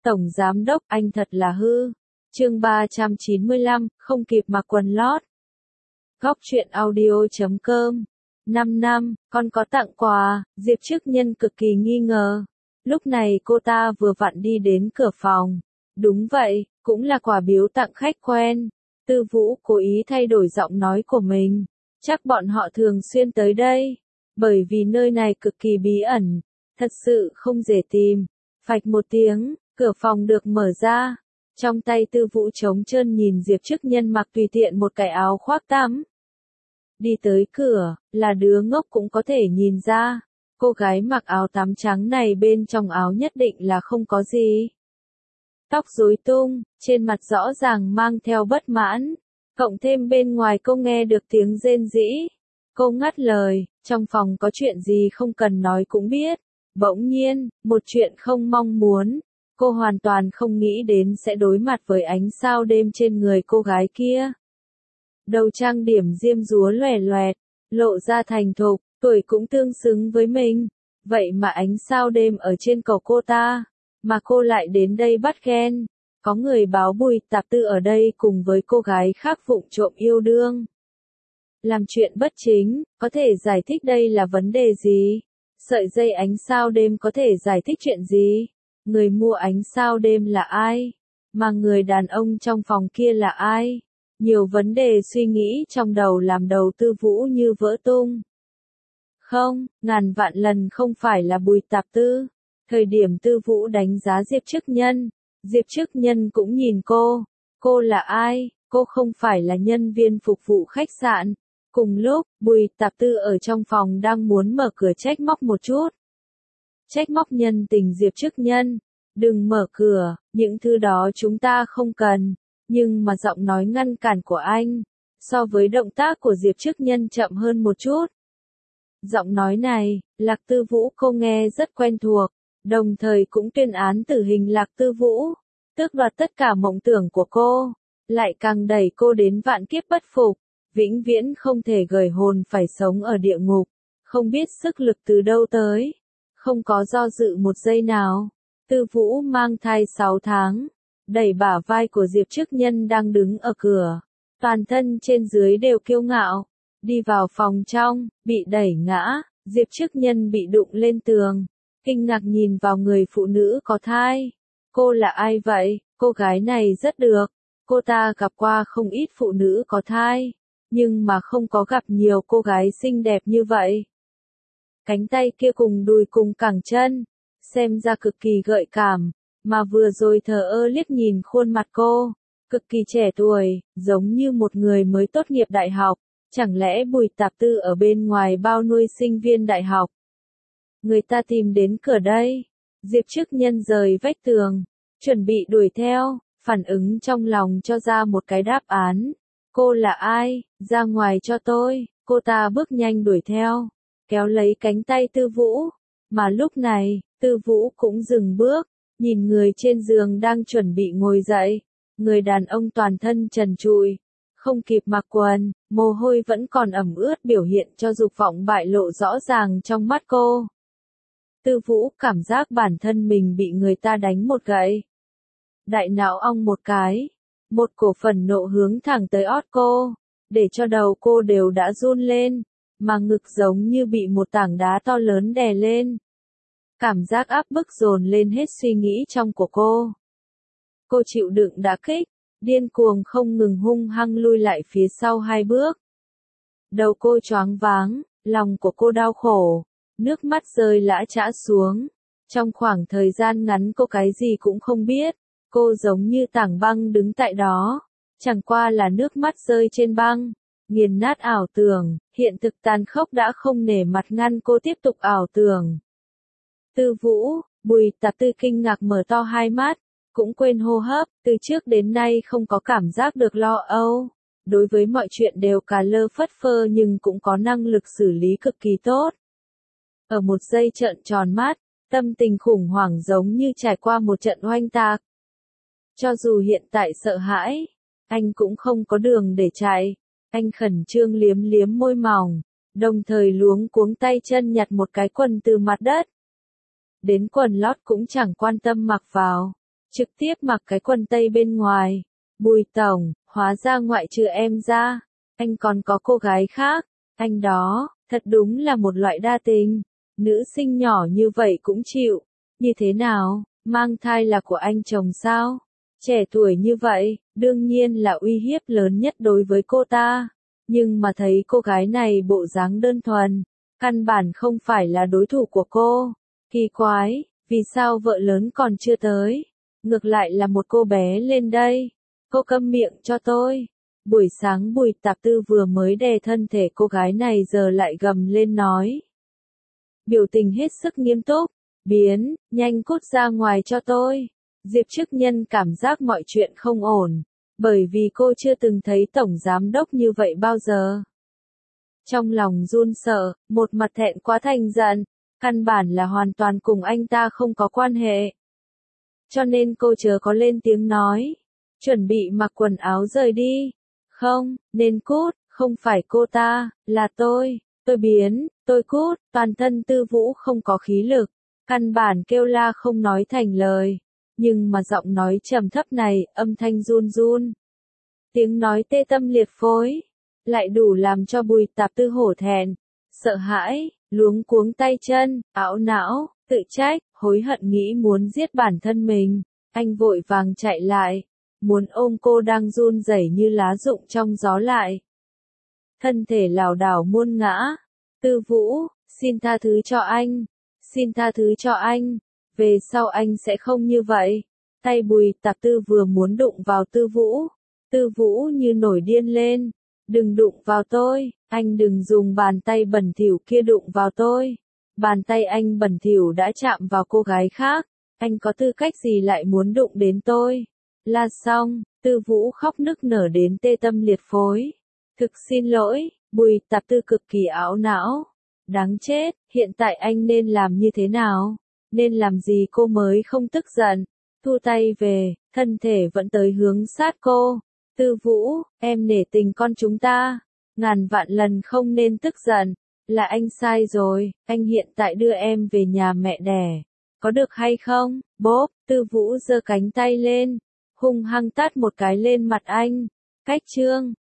Tổng giám đốc, anh thật là hư. Chương 395, không kịp mặc quần lót. Góc truyện audio.com. 5 năm, con có tặng quà, Diệp Chức Nhân cực kỳ nghi ngờ. Lúc này cô ta vừa vặn đi đến cửa phòng. Đúng vậy, cũng là quà biếu tặng khách quen. Tư Vũ cố ý thay đổi giọng nói của mình. Chắc bọn họ thường xuyên tới đây. Bởi vì nơi này cực kỳ bí ẩn. Thật sự không dễ tìm. Phạch một tiếng, cửa phòng được mở ra. Trong tay Tư Vũ trống trơn nhìn Diệp Chức Nhân mặc tùy tiện một cái áo khoác tắm. Đi tới cửa, là đứa ngốc cũng có thể nhìn ra. Cô gái mặc áo tắm trắng này bên trong áo nhất định là không có gì. Tóc rối tung, trên mặt rõ ràng mang theo bất mãn. Cộng thêm bên ngoài cô nghe được tiếng rên rỉ. Cô ngắt lời, trong phòng có chuyện gì không cần nói cũng biết. Bỗng nhiên, một chuyện không mong muốn. Cô hoàn toàn không nghĩ đến sẽ đối mặt với ánh sao đêm trên người cô gái kia. Đầu trang điểm diêm dúa loè loẹt, lộ ra thành thục, tuổi cũng tương xứng với mình. Vậy mà ánh sao đêm ở trên cổ cô ta, mà cô lại đến đây bắt ghen. Có người báo Bùi Tạp Tư ở đây cùng với cô gái khác vụng trộm yêu đương. Làm chuyện bất chính, có thể giải thích đây là vấn đề gì? Sợi dây ánh sao đêm có thể giải thích chuyện gì? Người mua ánh sao đêm là ai? Mà người đàn ông trong phòng kia là ai? Nhiều vấn đề suy nghĩ trong đầu làm đầu Tư Vũ như vỡ tung. Không, ngàn vạn lần không phải là Bùi Tạp Tư. Thời điểm Tư Vũ đánh giá Diệp Chức Nhân, Diệp Chức Nhân cũng nhìn cô. Cô là ai? Cô không phải là nhân viên phục vụ khách sạn. Cùng lúc, Bùi Tạp Tư ở trong phòng đang muốn mở cửa trách móc một chút. Trách móc nhân tình Diệp Chức Nhân. Đừng mở cửa, những thứ đó chúng ta không cần. Nhưng mà giọng nói ngăn cản của anh, so với động tác của Diệp Chức Nhân chậm hơn một chút. Giọng nói này, Lạc Tư Vũ cô nghe rất quen thuộc, đồng thời cũng tuyên án tử hình Lạc Tư Vũ, tước đoạt tất cả mộng tưởng của cô, lại càng đẩy cô đến vạn kiếp bất phục, vĩnh viễn không thể gởi hồn phải sống ở địa ngục, không biết sức lực từ đâu tới, không có do dự một giây nào. Tư Vũ mang thai 6 tháng, đẩy bả vai của Diệp Chức Nhân đang đứng ở cửa, toàn thân trên dưới đều kiêu ngạo, đi vào phòng trong, bị đẩy ngã, Diệp Chức Nhân bị đụng lên tường, kinh ngạc nhìn vào người phụ nữ có thai. Cô là ai vậy? Cô gái này rất được, cô ta gặp qua không ít phụ nữ có thai, nhưng mà không có gặp nhiều cô gái xinh đẹp như vậy. Cánh tay kia cùng đùi cùng cẳng chân, xem ra cực kỳ gợi cảm, mà vừa rồi thờ ơ liếc nhìn khuôn mặt cô, cực kỳ trẻ tuổi, giống như một người mới tốt nghiệp đại học, chẳng lẽ Bùi Tạp Tư ở bên ngoài bao nuôi sinh viên đại học? Người ta tìm đến cửa đây. Diệp Chức Nhân rời vách tường, chuẩn bị đuổi theo, phản ứng trong lòng cho ra một cái đáp án. Cô là ai? Ra ngoài cho tôi. Cô ta bước nhanh đuổi theo, kéo lấy cánh tay Tư Vũ, mà lúc này, Tư Vũ cũng dừng bước, nhìn người trên giường đang chuẩn bị ngồi dậy, người đàn ông toàn thân trần trụi, không kịp mặc quần, mồ hôi vẫn còn ẩm ướt biểu hiện cho dục vọng bại lộ rõ ràng trong mắt cô. Tư Vũ cảm giác bản thân mình bị người ta đánh một gậy. Đại não ong một cái, một cổ phần nộ hướng thẳng tới ót cô, để cho đầu cô đều đã run lên, mà ngực giống như bị một tảng đá to lớn đè lên. Cảm giác áp bức dồn lên hết suy nghĩ trong của cô. Cô chịu đựng đả kích, điên cuồng không ngừng hung hăng lui lại phía sau 2 bước. Đầu cô choáng váng, lòng của cô đau khổ, nước mắt rơi lã chã xuống. Trong khoảng thời gian ngắn cô cái gì cũng không biết, cô giống như tảng băng đứng tại đó, chẳng qua là nước mắt rơi trên băng, nghiền nát ảo tưởng, hiện thực tàn khốc đã không nể mặt ngăn cô tiếp tục ảo tưởng. Tư Vũ, Bùi Tạp Tư kinh ngạc mở to 2 mắt, cũng quên hô hấp, từ trước đến nay không có cảm giác được lo âu. Đối với mọi chuyện đều cà lơ phất phơ nhưng cũng có năng lực xử lý cực kỳ tốt. Ở một giây trợn tròn mắt, tâm tình khủng hoảng giống như trải qua một trận oanh tạc. Cho dù hiện tại sợ hãi, anh cũng không có đường để chạy. Anh khẩn trương liếm liếm môi mỏng, đồng thời luống cuống tay chân nhặt một cái quần từ mặt đất. Đến quần lót cũng chẳng quan tâm mặc vào. trực tiếp mặc cái quần tây bên ngoài. Bùi tổng, hóa ra ngoại trừ em ra, anh còn có cô gái khác. Anh đó, thật đúng là một loại đa tình. Nữ sinh nhỏ như vậy cũng chịu. Như thế nào, mang thai là của anh chồng sao? Trẻ tuổi như vậy, đương nhiên là uy hiếp lớn nhất đối với cô ta. Nhưng mà thấy cô gái này bộ dáng đơn thuần, căn bản không phải là đối thủ của cô. Kỳ quái, vì sao vợ lớn còn chưa tới? Ngược lại là một cô bé lên đây. Cô câm miệng cho tôi. Buổi sáng Bùi Tạp Tư vừa mới đè thân thể cô gái này giờ lại gầm lên nói. Biểu tình hết sức nghiêm túc. Biến, nhanh cút ra ngoài cho tôi. Diệp Chức Nhân cảm giác mọi chuyện không ổn. Bởi vì cô chưa từng thấy tổng giám đốc như vậy bao giờ. Trong lòng run sợ, một mặt thẹn quá thành giận. Căn bản là hoàn toàn cùng anh ta không có quan hệ. Cho nên cô chớ có lên tiếng nói. Chuẩn bị mặc quần áo rời đi. Không, nên cút, không phải cô ta, là tôi. Tôi biến, tôi cút, toàn thân Tư Vũ không có khí lực. Căn bản kêu la không nói thành lời. Nhưng mà giọng nói trầm thấp này, âm thanh run run. Tiếng nói tê tâm liệt phối. Lại đủ làm cho Bùi Tạp Tư hổ thẹn, sợ hãi, luống cuống tay chân, ảo não, tự trách, hối hận nghĩ muốn giết bản thân mình. Anh vội vàng chạy lại, muốn ôm cô đang run rẩy như lá rụng trong gió lại. Thân thể lảo đảo muôn ngã. Tư Vũ, xin tha thứ cho anh. Xin tha thứ cho anh. Về sau anh sẽ không như vậy. Tay Bùi Tạp Tư vừa muốn đụng vào Tư Vũ. Tư Vũ như nổi điên lên. Đừng đụng vào tôi, anh đừng dùng bàn tay bẩn thỉu kia đụng vào tôi. Bàn tay anh bẩn thỉu đã chạm vào cô gái khác, anh có tư cách gì lại muốn đụng đến tôi? La xong, Tư Vũ khóc nức nở đến tê tâm liệt phối. Thực xin lỗi, Bùi Tạp Tư cực kỳ ảo não. Đáng chết, hiện tại anh nên làm như thế nào? Nên làm gì cô mới không tức giận? Thu tay về, thân thể vẫn tới hướng sát cô. Tư Vũ, em nể tình con chúng ta. Ngàn vạn lần không nên tức giận. Là anh sai rồi, anh hiện tại đưa em về nhà mẹ đẻ. Có được hay không? Bốp, Tư Vũ giơ cánh tay lên. Hung hăng tát một cái lên mặt anh. Cách chương.